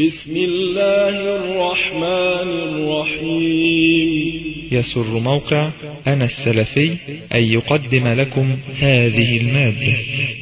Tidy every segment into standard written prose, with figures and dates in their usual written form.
بسم الله الرحمن الرحيم. يسر موقع أنا السلفي أن يقدم لكم هذه المادة.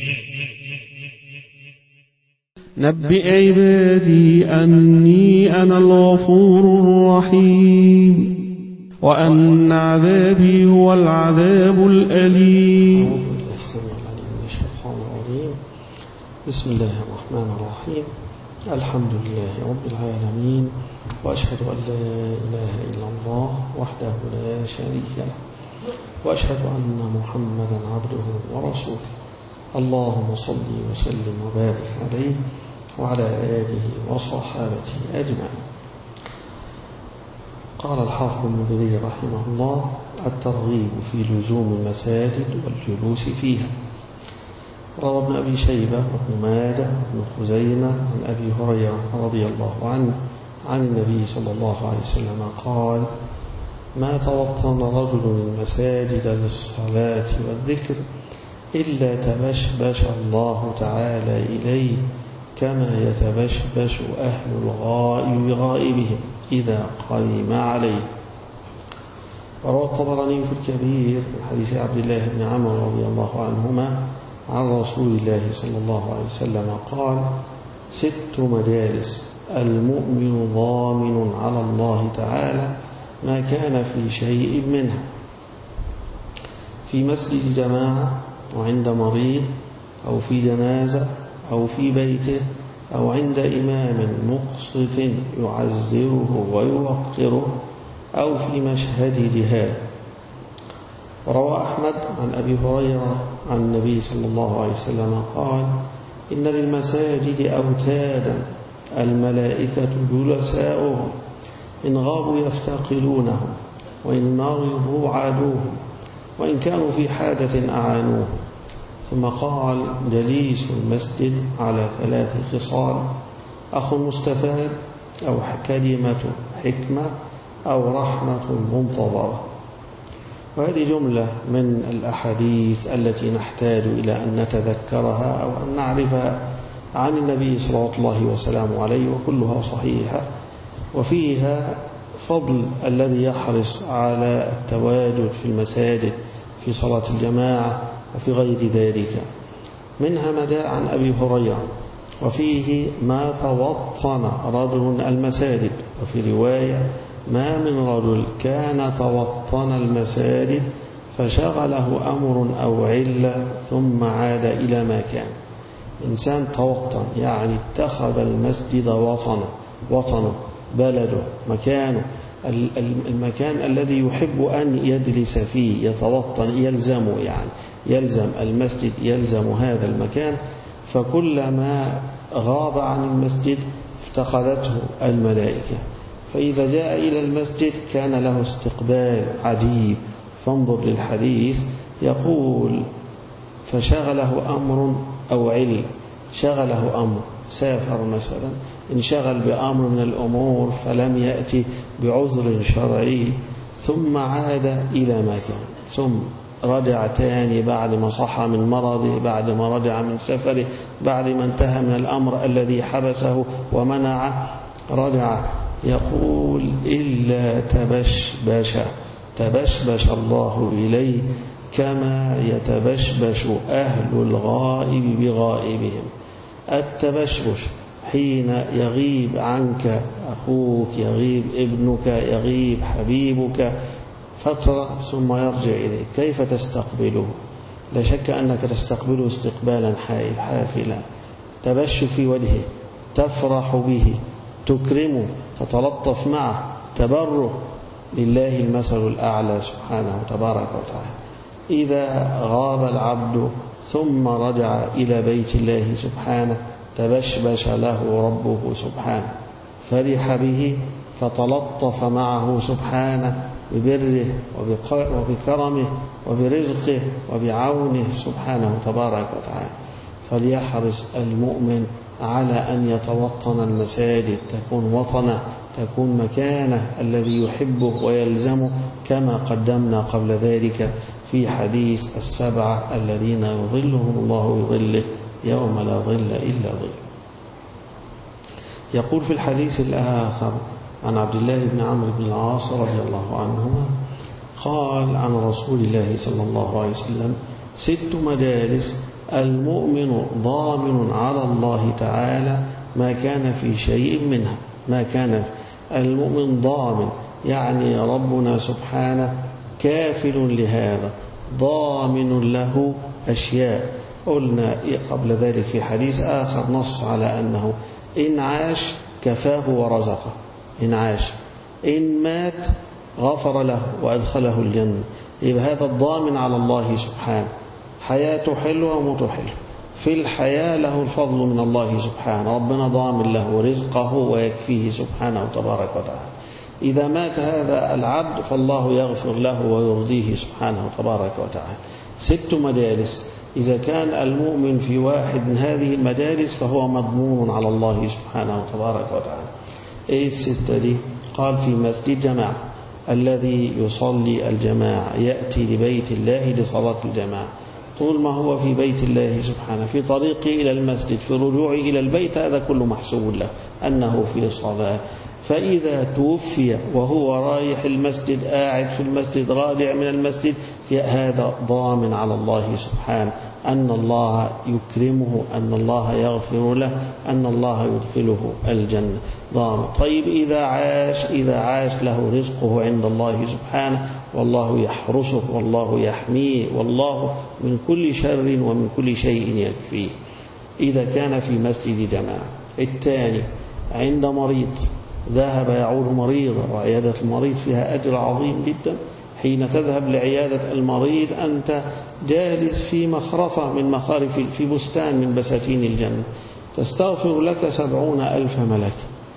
نبئ عبادي أني أنا الغفور الرحيم وأن عذابي هو العذاب الأليم. أعوذ بالله السميع العليم من الشيطان الرجيم. بسم الله الرحمن الرحيم. الحمد لله رب العالمين، وأشهد أن لا إله إلا الله وحده لا شريك له، وأشهد أن محمدا عبده ورسوله. اللهم صل وسلم وبارك عليه وعلى آله وصحابته أجمعين. قال الحافظ المنذري رحمه الله: الترغيب في لزوم المساجد والجلوس فيها. روى ابن أبي شيبة وابن ماجه وابن خزيمة عن أبي هريرة رضي الله عنه عن النبي صلى الله عليه وسلم قال: ما توطن رجل المساجد للصلاة والذكر إلا تبشبش الله تعالى إليه كما يتبشبش أهل الغائب بغائبهم إذا قدم عليه. وروى الطبراني في الكبير من حديث عبد الله بن عمرو رضي الله عنهما عن رسول الله صلى الله عليه وسلم قال: 6 مجالس المؤمن ضامن على الله تعالى ما كان في شيء منها: في مسجد جماعة، وعند مريض، أو في جنازة، أو في بيته، أو عند إمام مقسط يعزره ويوقره، أو في مشهد جهاد. وروى أحمد عن أبي هريرة عن النبي صلى الله عليه وسلم قال: إن للمساجد أوتادا الملائكة جلساؤهم، إن غابوا يفتقلونهم، وإن مرضوا عادوهم، وإن كانوا في حاجة أعانوهم. ثم قال: جليس المسجد على 3 خصال: أخ مستفاد، أو كلمة حكمة، أو رحمة منتظرة. وهذه جملة من الأحاديث التي نحتاج إلى أن نتذكرها أو أن نعرفها عن النبي صلى الله وسلامه عليه، وكلها صحيحة، وفيها فضل الذي يحرص على التواجد في المساجد في صلاة الجماعة وفي غير ذلك. منها ما جاء عن أبي هريرة وفيه: ما توطن رجل المساجد. وفي رواية: ما من رجل كان توطن المساجد فشغله أمر أو علة ثم عاد إلى ما كان. إنسان توطن يعني اتخذ المسجد وطنه، بلده، مكانه، المكان الذي يحب أن يجلس فيه، يتوطن، يلزمه، يعني يلزم المسجد، يلزم هذا المكان. فكلما غاب عن المسجد افتقدته الملائكة، فإذا جاء إلى المسجد كان له استقبال عجيب. فانظر للحديث، يقول: فشغله أمر أو علة. شغله أمر، سافر مثلا، انشغل بأمر من الأمور فلم يأتي بعذر شرعي، ثم عاد إلى ما كان، ثم رجع تاني بعد ما صح من مرضه، بعد ما رجع من سفره، بعد ما انتهى من الأمر الذي حبسه ومنعه، رجع. يقول: إلا تبشبش الله إليه كما يتبشبش أهل الغائب بغائبهم. التبشبش حين يغيب عنك أخوك، يغيب ابنك، يغيب حبيبك فترة ثم يرجع إليك، كيف تستقبله؟ لا شك أنك تستقبله استقبالا حافلا، تبش في وجهه، تفرح به، تكرمه، تتلطف معه، تبره. لله المثل الأعلى سبحانه تبارك وتعالى. إذا غاب العبد ثم رجع إلى بيت الله سبحانه تبشبش له ربه سبحانه، فرح به، فتلطف معه سبحانه ببره وبكرمه وبرزقه وبعونه سبحانه تبارك وتعالى. فليحرص المؤمن على أن يتوطن المساجد، تكون وطنه، تكون مكانه الذي يحبه ويلزمه، كما قدمنا قبل ذلك في حديث 7 الذين يظلهم الله بظله يوم لا ظل إلا ظله. يقول في الحديث الآخر عن عبد الله بن عمرو بن العاص رضي الله عنهما قال عن رسول الله صلى الله عليه وسلم: 6 مجالس المؤمن ضامن على الله تعالى ما كان في شيء منها. ما كان المؤمن ضامن يعني ربنا سبحانه كافل لهذا، ضامن له أشياء. قلنا قبل ذلك في حديث آخر نص على أنه إن عاش كفاه ورزقه، إن عاش، إن مات غفر له وأدخله الجنة. يبقى هذا الضامن على الله سبحانه، حياته حلوة وموته حلو، في الحياة له الفضل من الله سبحانه، ربنا ضامن له رزقه ويكفيه سبحانه وتبارك وتعالى. إذا مات هذا العبد فالله يغفر له ويرضيه سبحانه وتبارك وتعالى. 6 مجالس، إذا كان المؤمن في واحد من هذه المجالس فهو مضمون على الله سبحانه وتبارك وتعالى. إيه 6 دي؟ قال: في مسجد جماعة، الذي يصلي الجماعة يأتي لبيت الله لصلاة الجماعة، طول ما هو في بيت الله سبحانه، في طريقه إلى المسجد، في رجوعه إلى البيت، هذا كله محسوب له أنه في صلاة. فإذا توفي وهو رايح المسجد، قاعد في المسجد، راجع من المسجد، هذا ضامن على الله سبحانه أن الله يكرمه، أن الله يغفر له، أن الله يدخله الجنة، ضامن. طيب إذا عاش له رزقه عند الله سبحانه، والله يحرسه والله يحميه والله من كل شر ومن كل شيء يكفيه، إذا كان في مسجد جماعة. الثاني عند مريض، ذهب يعود مريضا، وعيادة المريض فيها أجر عظيم جدا. حين تذهب لعيادة المريض أنت جالس في مخرفة من مخارف، في بستان من بساتين الجنة، تستغفر لك 70,000 ملك،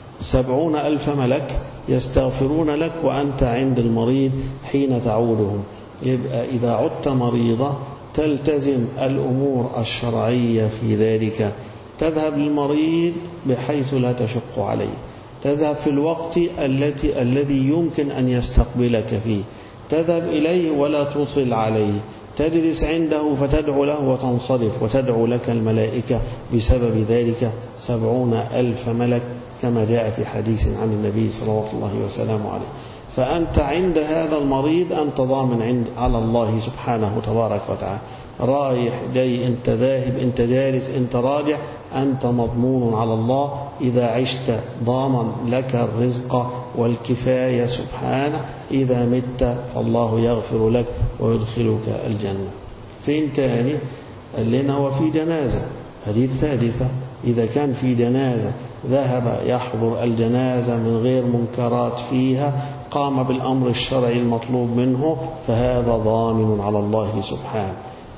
70,000 ملك يستغفرون لك وأنت عند المريض حين تعودهم. يبقى إذا عدت مريضا تلتزم الأمور الشرعية في ذلك، تذهب للمريض بحيث لا تشق عليه، تذهب في الوقت الذي يمكن أن يستقبلك فيه، تذهب إليه ولا تطل عليه، تجلس عنده فتدعو له وتنصرف، وتدعو لك الملائكة بسبب ذلك 70,000 ملك، كما جاء في حديث عن النبي صلى الله عليه وسلم عليه. فأنت عند هذا المريض أنت ضامن على الله سبحانه وتبارك وتعالى، رايح جاي، أنت ذاهب، أنت جالس، أنت راجع، أنت مضمون على الله. إذا عشت ضامن لك الرزق والكفاية سبحانه، إذا مت فالله يغفر لك ويدخلك الجنة. فين تاني؟ قال لنا وفي جنازة، هذه الثالثة، إذا كان في جنازة ذهب يحضر الجنازة من غير منكرات فيها، قام بالأمر الشرعي المطلوب منه، فهذا ضامن على الله سبحانه.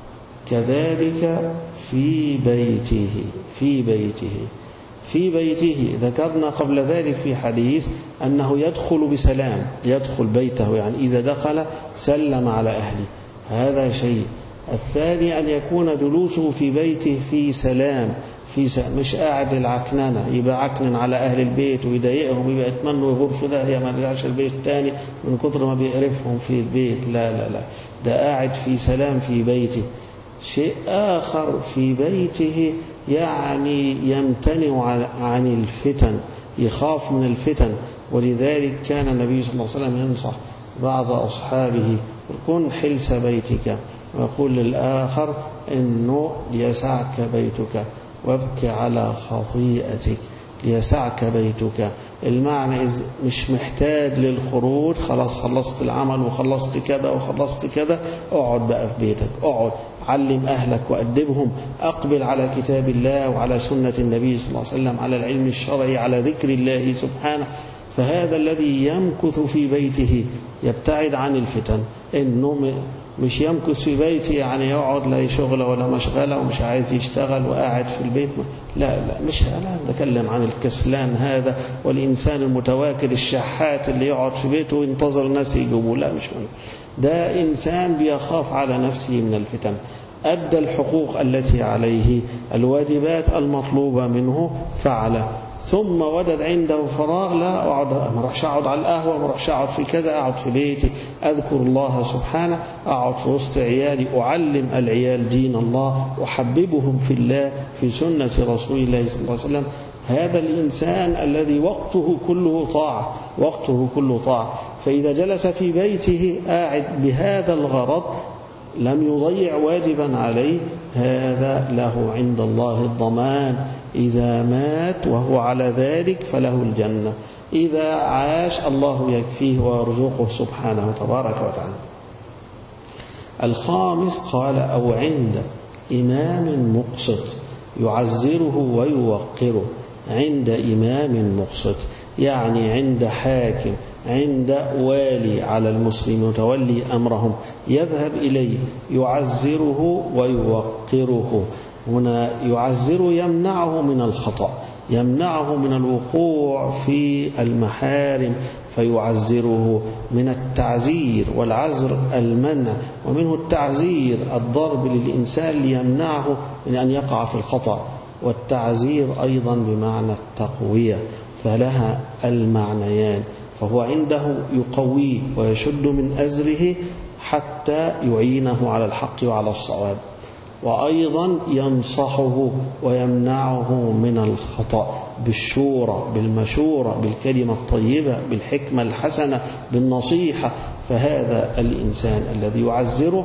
كذلك في بيته ذكرنا قبل ذلك في حديث أنه يدخل بسلام، يدخل بيته، يعني إذا دخل سلم على أهله، هذا شيء. الثاني أن يكون جلوسه في بيته في سلام، مش قاعد للعكننة، يبقى عكنن على أهل البيت ويضايقهم، يبقى يتمنوا يغرفوا ده، هي ما رجعش البيت تاني من كثر ما بيقرفهم في البيت. لا، ده قاعد في سلام في بيته. شيء آخر، في بيته يعني يمتنع عن الفتن، يخاف من الفتن. ولذلك كان النبي صلى الله عليه وسلم ينصح بعض أصحابه: كن حلس بيتك، ويقول للآخر إنه ليسعك بيتك وابك على خطيئتك، ليسعك بيتك. المعنى مش محتاج للخروج، خلاص خلصت العمل وخلصت كذا وخلصت كذا، اقعد بقى في بيتك، اقعد علم أهلك وأدبهم، أقبل على كتاب الله وعلى سنة النبي صلى الله عليه وسلم، على العلم الشرعي، على ذكر الله سبحانه. فهذا الذي يمكث في بيته يبتعد عن الفتن، إنه مش يمكث في بيته يعني يقعد لا شغل ولا مشغلة ومش عايز يشتغل وقاعد في البيت. لا، مش أنا أتكلم عن الكسلان هذا، والإنسان المتواكل الشحات اللي يقعد في بيته وينتظر الناس يجيبوه، لا، مش هنا. ده إنسان بيخاف على نفسه من الفتن، أدى الحقوق التي عليه، الواجبات المطلوبة منه فعله، ثم وجد عنده فراغ، لا ما اروحش اقعد على القهوه، ما اروحش اقعد في كذا، اقعد في بيتي اذكر الله سبحانه، اقعد في وسط عيالي، اعلم العيال دين الله، احببهم في الله، في سنه رسول الله صلى الله عليه وسلم. هذا الإنسان الذي وقته كله طاعة، فإذا جلس في بيته قاعد بهذا الغرض لم يضيع واجبا عليه، هذا له عند الله الضمان، إذا مات وهو على ذلك فله الجنة، إذا عاش الله يكفيه ويرزقه سبحانه تبارك وتعالى. الخامس قال أو عند إمام مقسط يعزره ويوقره. عند إمام مقسط يعني عند حاكم، عند والي على المسلم متولي أمرهم يذهب إليه يعزره ويوقره. هنا يعزره يمنعه من الخطأ، يمنعه من الوقوع في المحارم، فيعزره من التعزير، والعزر المنع، ومنه التعزير الضرب للإنسان ليمنعه من أن يقع في الخطأ، والتعزير أيضا بمعنى التقوية، فلها المعنيان. فهو عنده يقويه ويشد من أزره حتى يعينه على الحق وعلى الصواب، وأيضا ينصحه ويمنعه من الخطأ بالشورى، بالمشورة، بالكلمة الطيبة، بالحكمة الحسنة، بالنصيحة. فهذا الإنسان الذي يعزره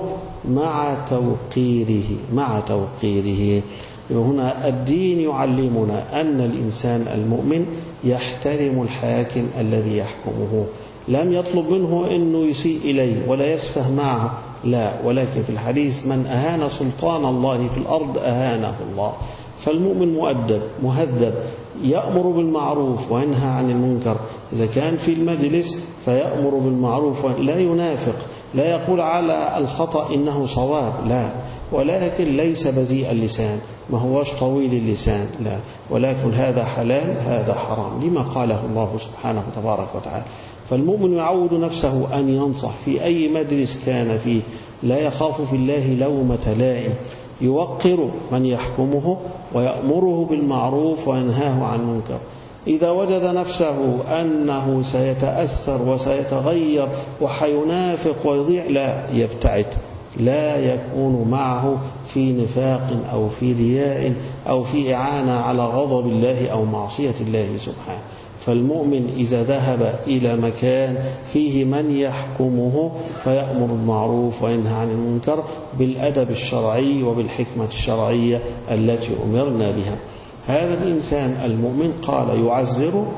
مع توقيره. هنا الدين يعلمنا أن الإنسان المؤمن يحترم الحاكم الذي يحكمه، لم يطلب منه أنه يسيء إليه ولا يسفه معه، لا، ولكن في الحديث من أهان سلطان الله في الأرض أهانه الله. فالمؤمن مؤدب مهذب، يأمر بالمعروف وينهى عن المنكر، إذا كان في المجلس فيأمر بالمعروف، لا ينافق، لا يقول على الخطأ إنه صواب، لا، ولكن ليس بذيء اللسان، ما هوش طويل اللسان، لا، ولكن هذا حلال هذا حرام لما قاله الله سبحانه تبارك وتعالى. فالمؤمن يعود نفسه أن ينصح في أي مجلس كان فيه، لا يخاف في الله لومة لائم، يوقر من يحكمه ويأمره بالمعروف وينهاه عن المنكر. إذا وجد نفسه أنه سيتأثر وسيتغير وحينافق ويضيع، لا، يبتعد، لا يكون معه في نفاق أو في رياء أو في إعانة على غضب الله أو معصية الله سبحانه. فالمؤمن إذا ذهب إلى مكان فيه من يحكمه فيأمر بالمعروف وينهى عن المنكر بالأدب الشرعي وبالحكمة الشرعية التي أمرنا بها. هذا الإنسان المؤمن قال يعزره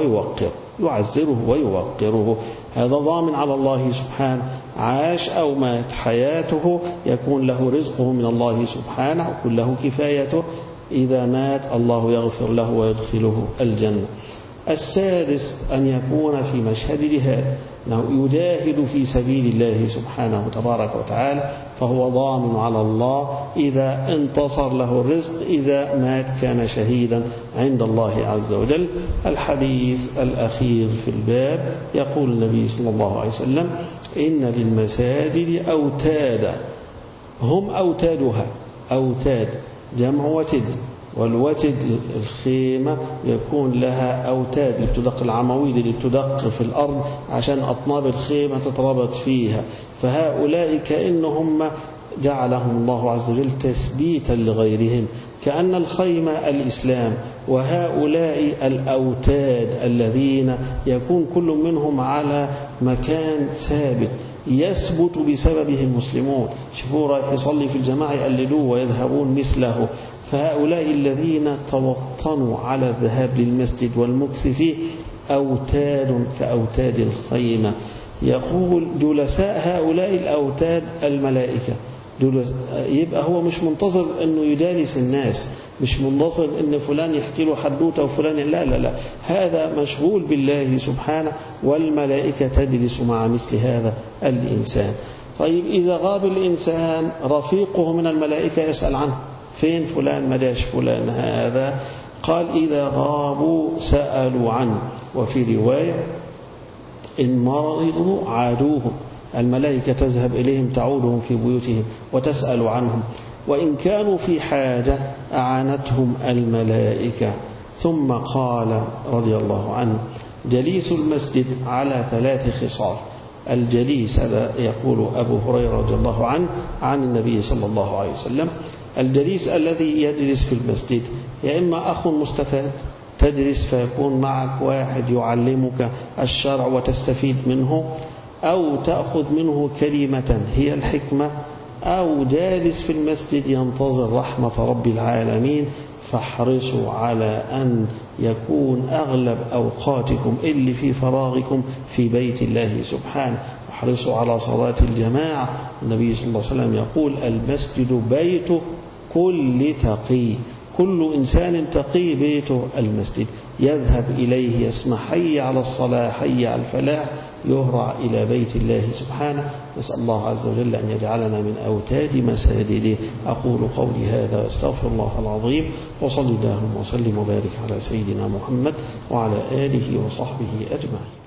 ويوقره، هذا ضامن على الله سبحانه، عاش أو مات حياته يكون له رزقه من الله سبحانه ويكون له كفايته، إذا مات الله يغفر له ويدخله الجنة. السادس أن يكون في مشهد جهاد، أنه يجاهد في سبيل الله سبحانه تبارك وتعالى، فهو ضامن على الله إذا انتصر له الرزق، إذا مات كان شهيدا عند الله عز وجل. الحديث الأخير في الباب يقول النبي صلى الله عليه وسلم إن للمساجد أوتادا، هم أوتادها، أوتاد جمع وتد، والوتد الخيمة يكون لها أوتاد اللي بتدق، العواميد اللي بتدق في الأرض عشان أطناب الخيمة تتربط فيها، فهؤلاء كأنهم جعلهم الله عز وجل تثبيتا لغيرهم، كأن الخيمة الإسلام، وهؤلاء الأوتاد الذين يكون كل منهم على مكان ثابت يثبت بسببه المسلمون. شوفوا رايح يصلي في الجماعة يقلدوه ويذهبون مثله، فهؤلاء الذين توطنوا على الذهاب للمسجد والمكث فيه أوتاد كأوتاد الخيمة. يقول جلساء هؤلاء الأوتاد الملائكة، يبقى هو مش منتظر أنه يجالس الناس، مش منتظر أن فلان يحكي له حدوته وفلان، لا، هذا مشغول بالله سبحانه، والملائكة تجلس مع مثل هذا الإنسان. طيب إذا غاب الإنسان رفيقه من الملائكة يسأل عنه، فين فلان؟ مداش فلان هذا؟ قال إذا غابوا سألوا عنه. وفي رواية إن مرضوا عادوهم، الملائكة تذهب إليهم تعودهم في بيوتهم وتسأل عنهم، وإن كانوا في حاجة أعانتهم الملائكة. ثم قال رضي الله عنه جليس المسجد على 3 خصال. الجليس هذا يقول أبو هريرة رضي الله عنه عن النبي صلى الله عليه وسلم، الجليس الذي يجلس في المسجد يا إما أخ مستفاد تدرس فيكون معك واحد يعلمك الشرع وتستفيد منه، أو تأخذ منه كلمة هي الحكمة، أو جالس في المسجد ينتظر رحمة رب العالمين. فاحرصوا على أن يكون أغلب أوقاتكم اللي في فراغكم في بيت الله سبحانه. احرصوا على صلاة الجماعة. النبي صلى الله عليه وسلم يقول: المسجد بيت كل تقي، كل إنسان تقي بيته المسجد، يذهب إليه يسمع حي على الصلاة حي على الفلاح، يهرع إلى بيت الله سبحانه. نسأل الله عز وجل أن يجعلنا من أوتاد مساجده. أقول قولي هذا واستغفر الله العظيم، وصلى اللهم وسلم وبارك على سيدنا محمد وعلى آله وصحبه أجمعين.